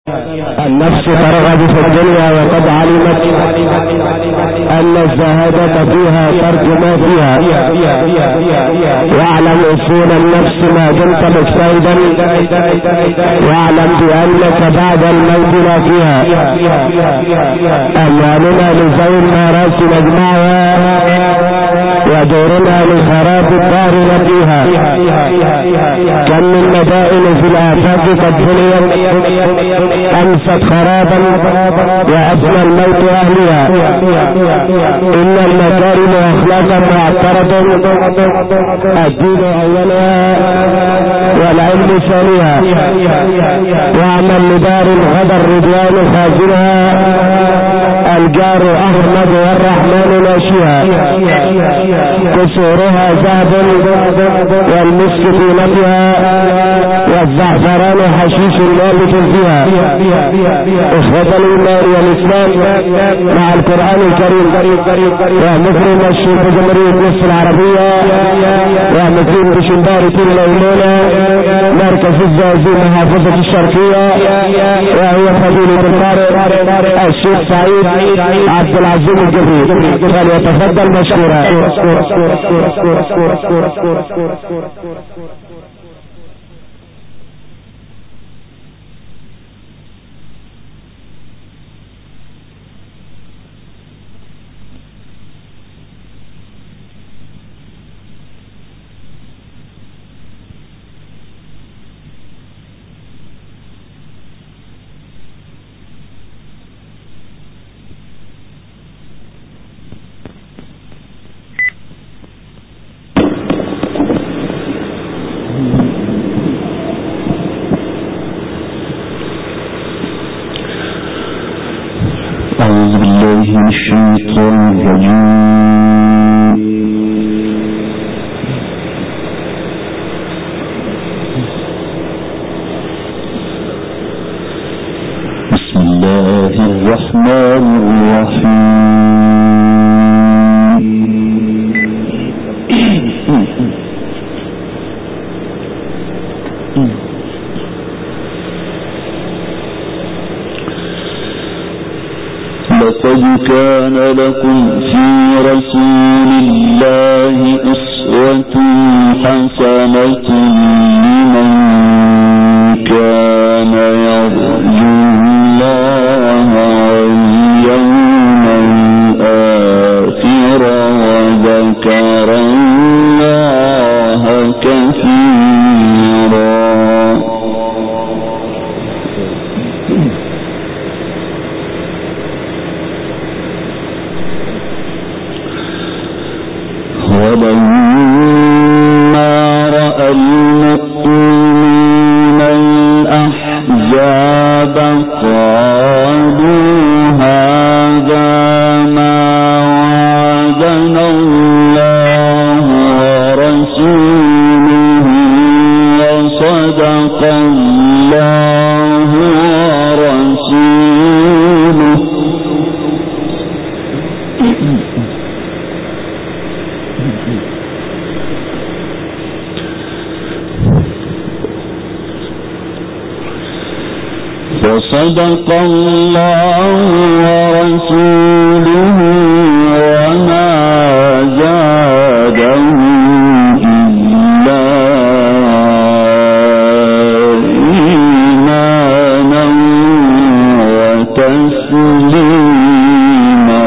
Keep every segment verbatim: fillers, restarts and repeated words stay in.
النفس ترغب في الدنيا وقد علمت أن الزهادة فيها ترك ما فيها. واعلم أصول النفس ما دمت مجتهدا، واعلم بأنك بعد الموت لا فيها. أموالنا لزوم راس نجمعها، ودورنا لخراب الدار فيها. كم من مدائن في الآفاق قد بنيت أمست خرابا وأفنى الموت أهلها. إن المكارم أخلاقا معترض، الدين أولها والعلم ثانيها. واعمل لدار غدا الرضوان خازنها، الجار أحمد والرحمن ناشيها. قصورها ذهب والمسك في نبيها، والزعفران حشيش نابت فيها. إخوة الإيمان والإسلام مع القرآن الكريم ومكرم الشيخ جمهورية مصر العربية ومكرم بشمبارة الليلونة مركز الزازي محافظة الشرقية، وهي فضيلة القارئ الشيخ سعيد عبد العزيز الجبري، فليتفضل مشكورا. أعوذ بالله من الشيطان الرجيم. بسم الله الرحمن الرحيم. لقد كان لكم في رسول الله أسوة حسنة لمن كان يرجو الله واليوم الآخر وذكر الله كثيرا. ولما رأى المؤمنون الأحزاب قالوا هذا ما وعدنا الله ورسوله وصدق الله ورسوله. وصدق الله ورسوله وما زادهم إلا إيمانا وتسليما.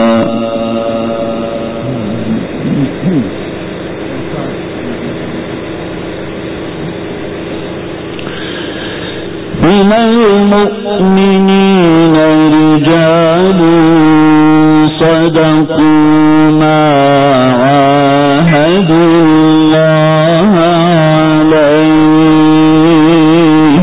من المؤمنين رجال صدقوا ما عاهدوا الله عليه.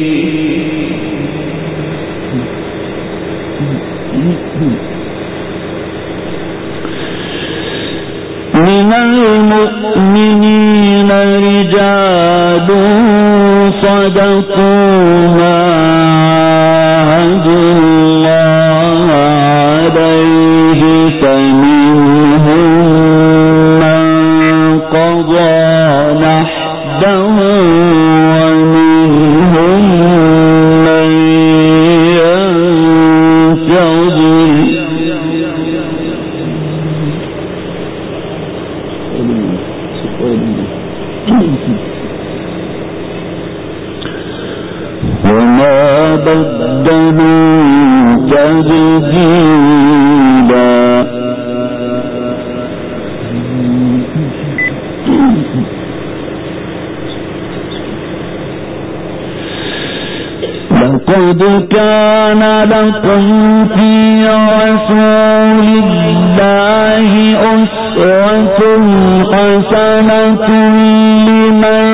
من المؤمنين رجال صدقوا ما عاهدوا الله عليه، فمنهم من قضى نحبه ومنهم من بدلوا تبديلا لقد كان لكم في رسول الله أسوة حسنة لمن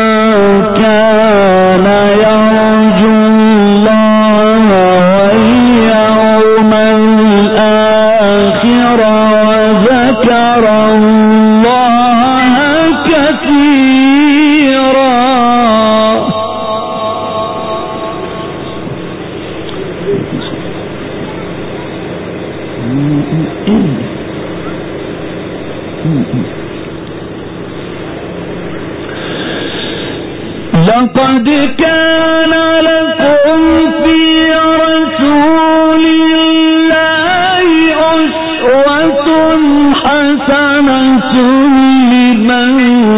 كان يرجو الله واليوم الآخر وذكر الله كثيرا. لقد كان لكم في رسول الله أسوة حسنة لمن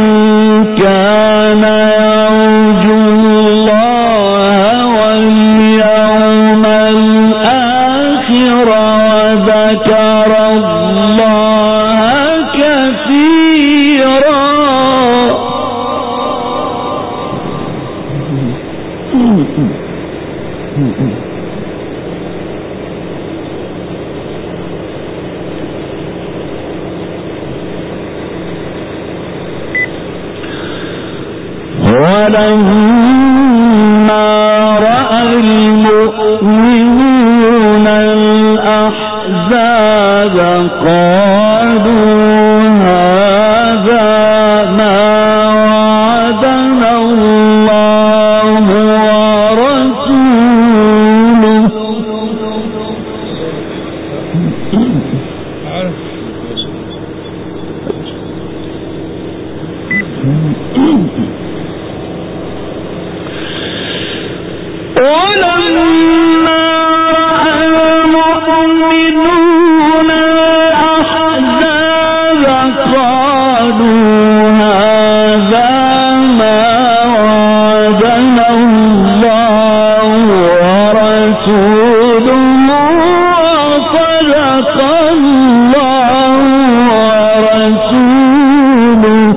كان يرجو الله واليوم الآخر وذكر الله كثيرا. ولما رأى المؤمنون الأحزاب قالوا هذا ما وعدنا الله ورسوله. ولما رأى المؤمنون الأحزاب قالوا هذا ما وعدنا الله ورسوله وصدق الله ورسوله.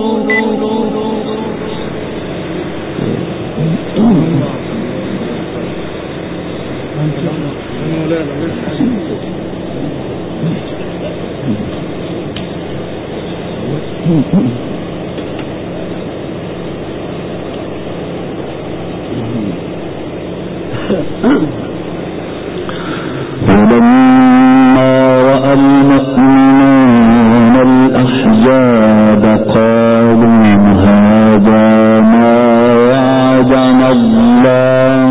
ولما رأى المؤمنون الأحزاب قالوا هذا ما وعدنا الله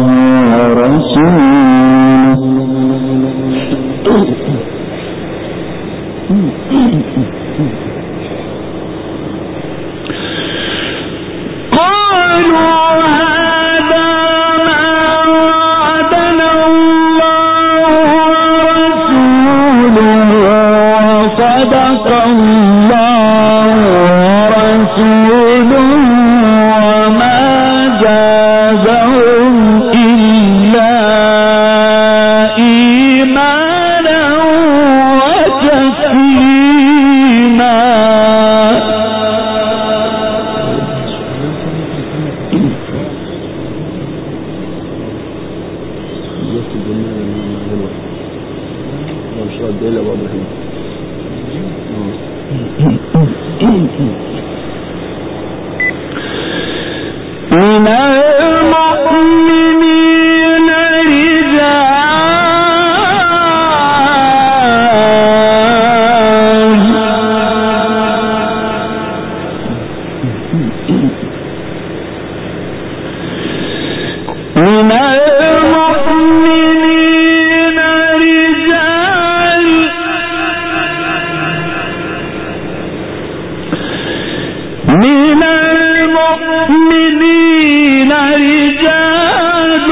ورسوله قالوا هذا ما وعدنا الله ورسوله وصدق الله ورسوله وما زادهم إلا إيمانا وتسليما. من المؤمنين رجال من المؤمنين رجال من المؤمنين رجال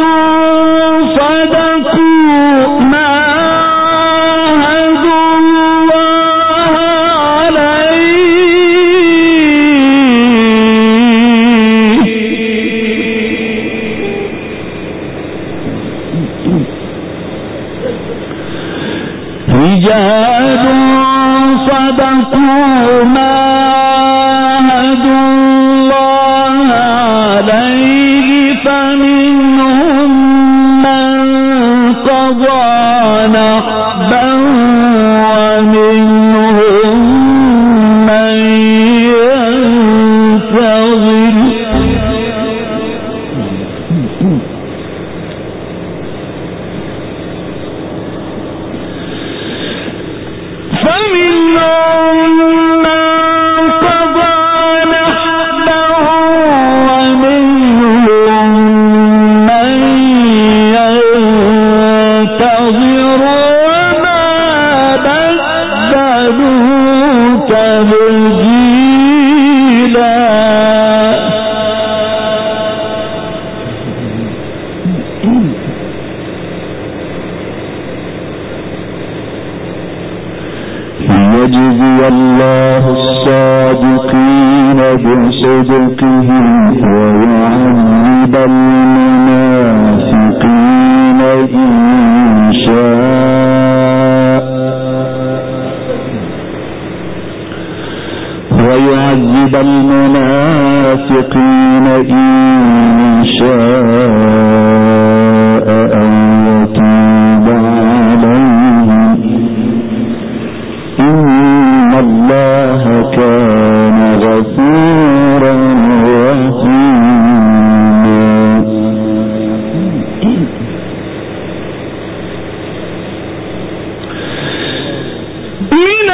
صدقوا ما عاهدوا الله عليه رجال صدقوا ما عاهدوا الله عليه فمنهم من قضى نحبه ومنهم من ينتظر ليجزي الله الصادقين بصدقهم ويعذب المنافقين إن شاء ويعذب المنافقين إن شاء أن يتوب عليهم إن الله كان غفورا رحيما. من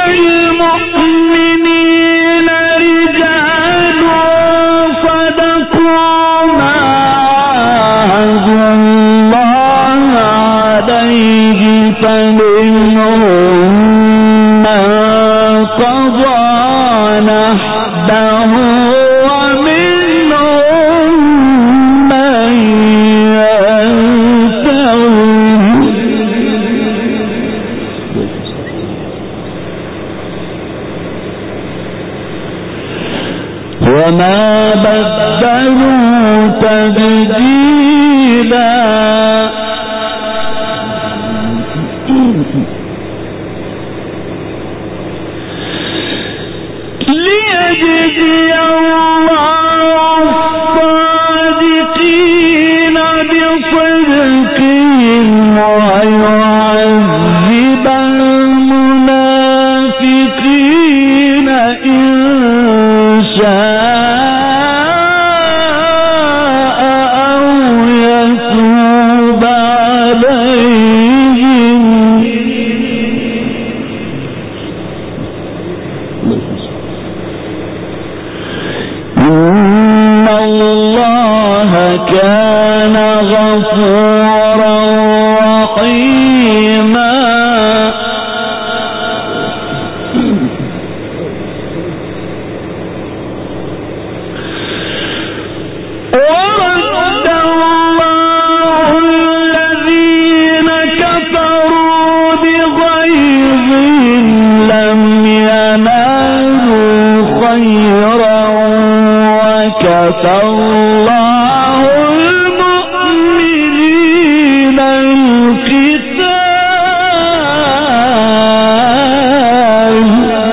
المؤمنين رجال صدقوا ما عاهدوا الله عليه فمنهم من قضى نحبه ومنهم من ينتظر وما بدلوا تبديلا. ليجزي الله الصادقين بصدقهم ويعذب المنافقين إن شاء أو يتوب عليهم إن الله كان غفورا رحيما. ورد الله الذين كفروا بغيظهم لم ينالوا خيرا وكفى الله المؤمنين القتال.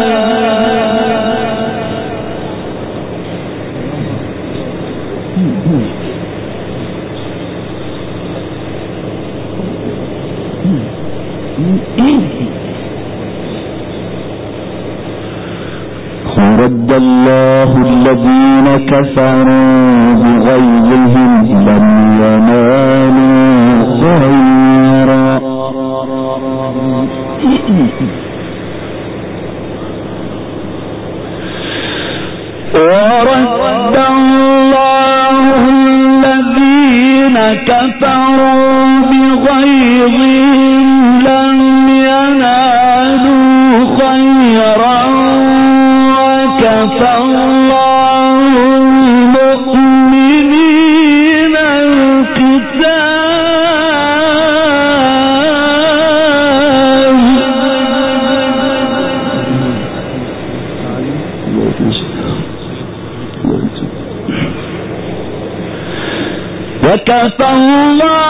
ورد الله الذين كفروا بغيظهم لم ينالوا خيرا ورد الله الذين كفروا بغيظهم لم ينالوا خيرا وكفى الله المؤمنين القتال. وكفى الله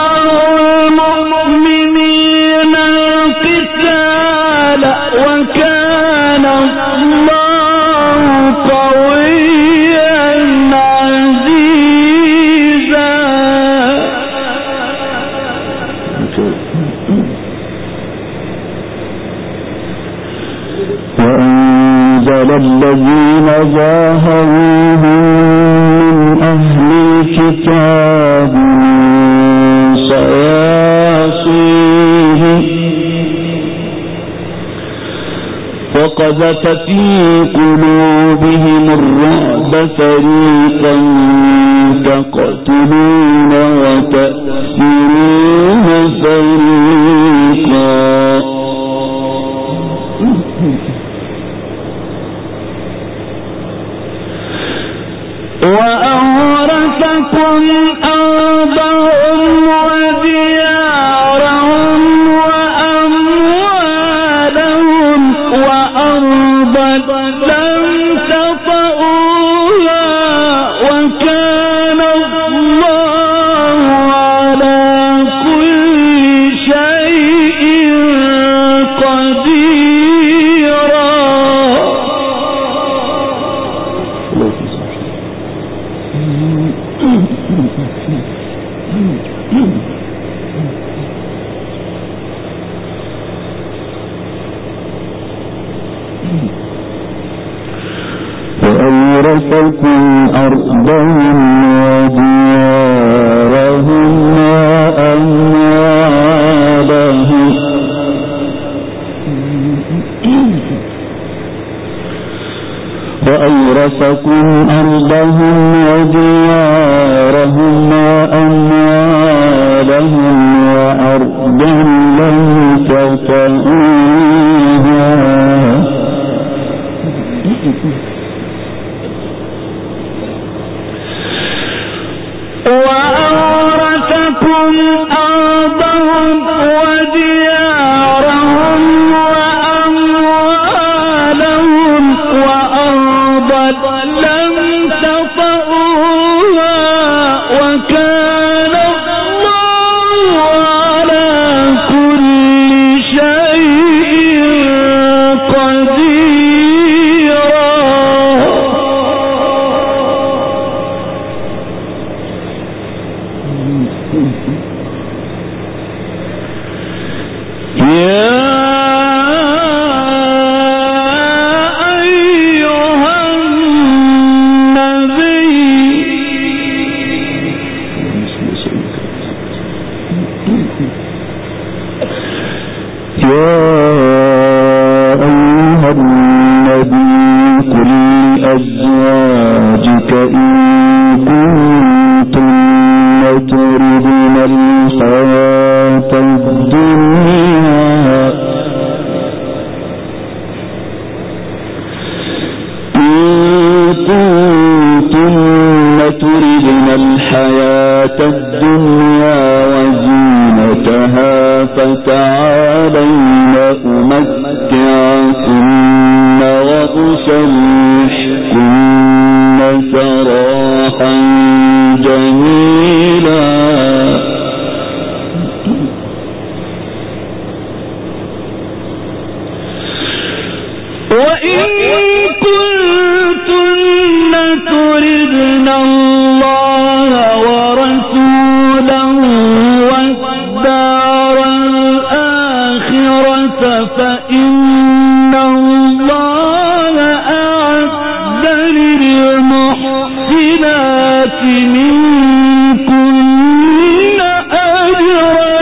وأنزل الذين ظاهروهم من أهل الكتاب من صياصيهم وقذف في قلوبهم الرعب فريقا تقتلون وتأسرون فريقا وأورثكم أرضهم وديارهم وأموالهم وأرضا لم تطئوها وكان الله على كل شيء قديرا. وأورثكم أرضهم وديارهم وأموالهم وأورثكم أرضهم وديارهم وأموالهم وأرضا لم تطئوها وأورثكم أرضهم وديارهم وأموالهم وأرضا لم تطئوها وكان الله على كل شيء قديرا. يا أيها النبي يا أيها النبي قل لأزواجك إن كنتن تردن الحياة الدنيا إن كنتن تردن الحياة الدنيا وزينتها فتعالين أمتعكن وأسرحكن سراحا جميلا. وإن كنتن تردن الله ورسوله والدار الآخرة فإن الله أعد للمحسنات منكن أجرا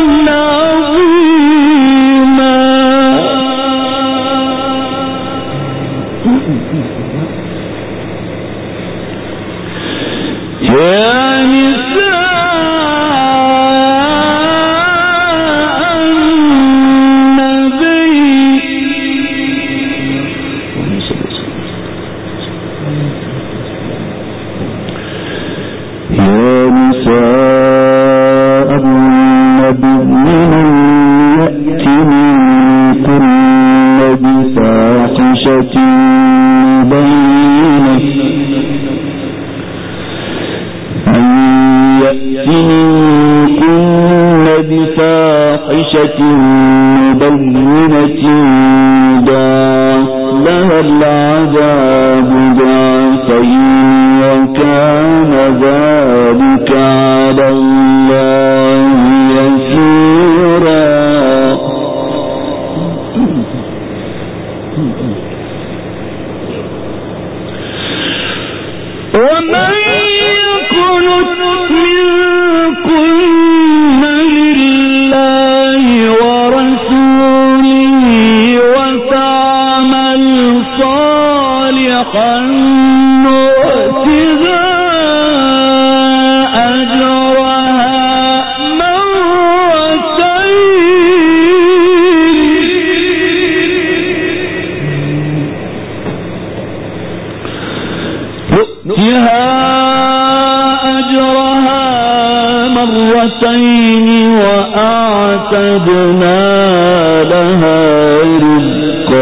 عظيما. يا نساء النبي يا نساء النبي من يأت منكن بفاحشة مبينة منكن بفاحشة مبينة يضاعف لها العذاب ضعفين وكان ذلك على الله يسيرا. وأعتدنا لها رزقا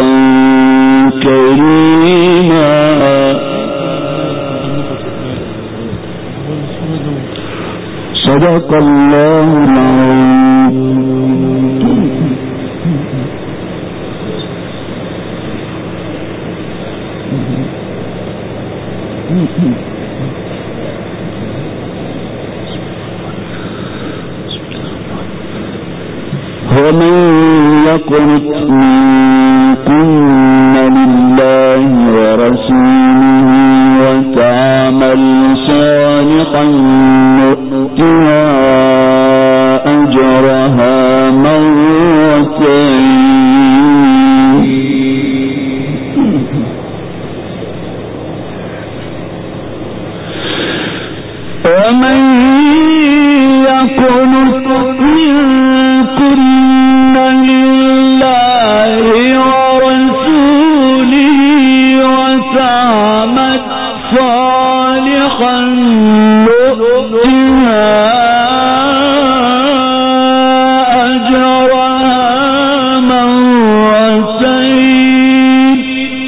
كريما. صدق الله العظيم. ومن يقنط منكن لله ورسوله وتعمل صالحا نؤتها أجرها مرتين. ومن يقنط منكن لله ورسوله وتعمل صالحا نؤتها أجرها مرتين.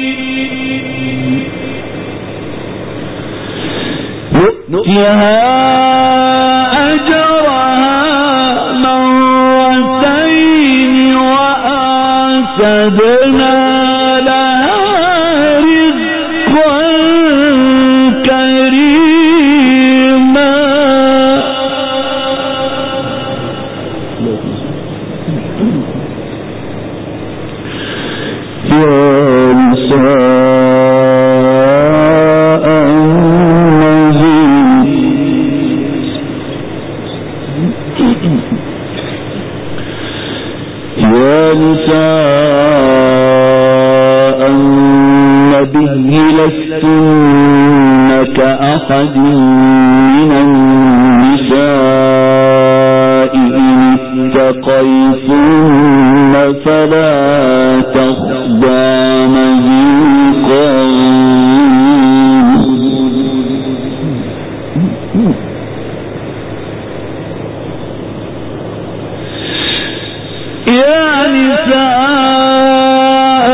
نؤتها أعتدنا لها رزقا كريما. يا نساء النبي يا نساء النبي لستن كأحد من النساء إن اتقيتن فلا تخضعن بالقول. يا نساء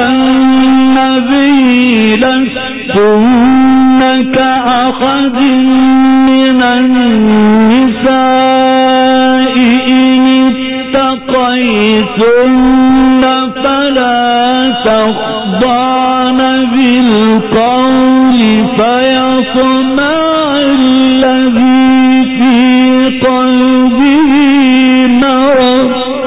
النبي لستن كأحد من النساء إن اتقيتن فلا تخضعن بالقول فيطمع الذي في قلبه مرض.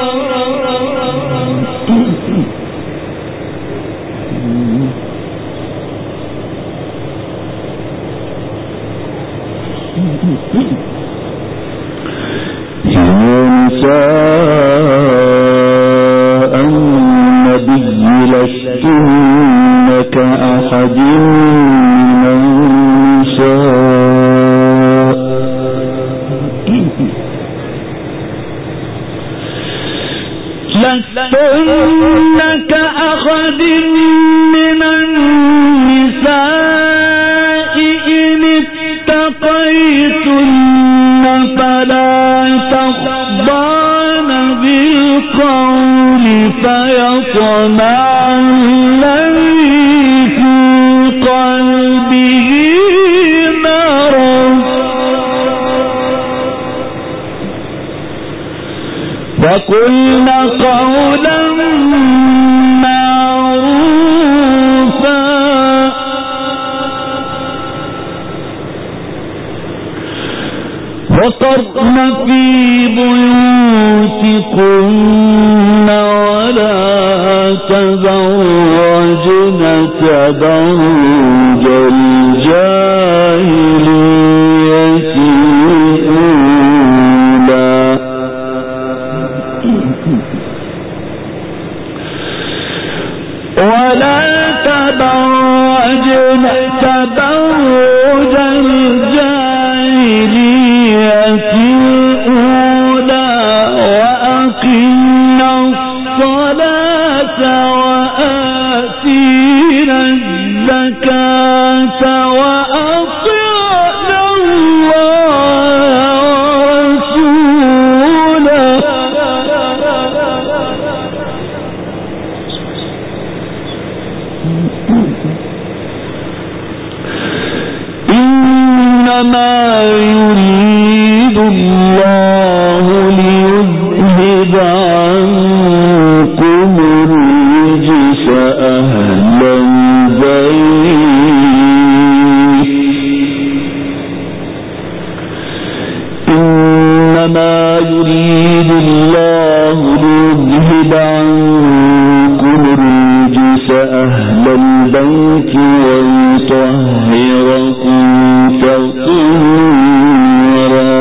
يا نساء النبي لستن كأحد من النساء لستن كأحد من النساء إن اتقيتن فلا تخضعن بالقول فيطمع الذي في قلبه مرض. وقلن قولا معروفا وقرن في بيوتكن ولا تبرجن تبرج الجاهلية الأولى. ولا تبرجن تبرج الجاهلية الأولى وأقمنا الصلاة وآتينا الزكاة وأطعنا الله ورسوله إنما يريد الله ليذهب عنكم الرجس أهل البيت إنما يريد الله ليذهب عنكم الرجس أهل البيت ويطهركم تطهيرا.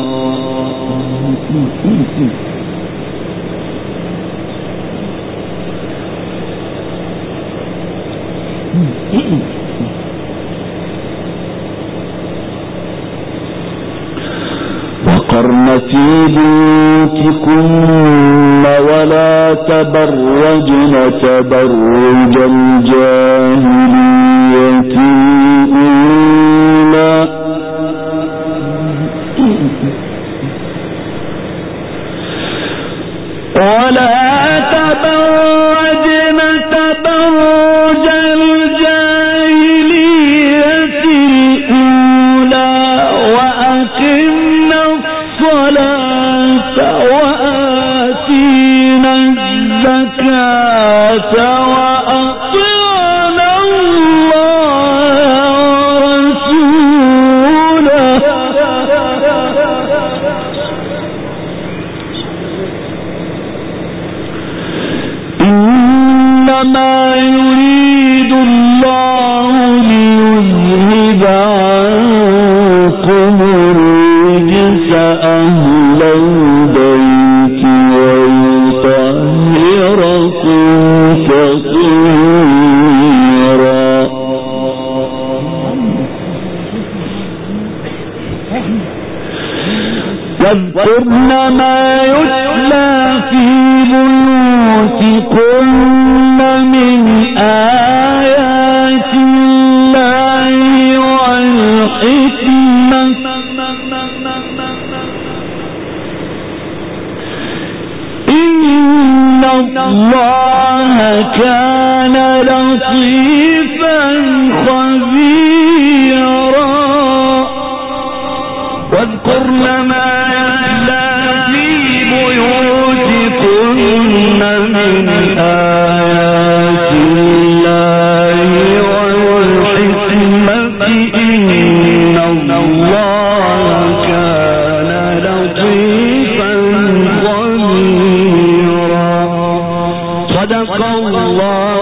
وقرن في بيوتكن ولا تبرجن تبرج الجاهلية الأولى ولا تبرجن تبرج الجاهلية الأولى وأقمنا الصلاة وآتينا الزكاة وأطعنا الله ورسوله إنما يريد الله ليذهب عنكم الرجس أهل البيت ويطهركم تطهيرا. واذكرن ما يتلى في بيوتكن من آيات الله والحكمة إن الله كان لطيفا خبيرا. واذكرن ما يتلى في بيوتكن من آيات الله والحكمة إن الله كان لطيفا خبيرا. صدق الله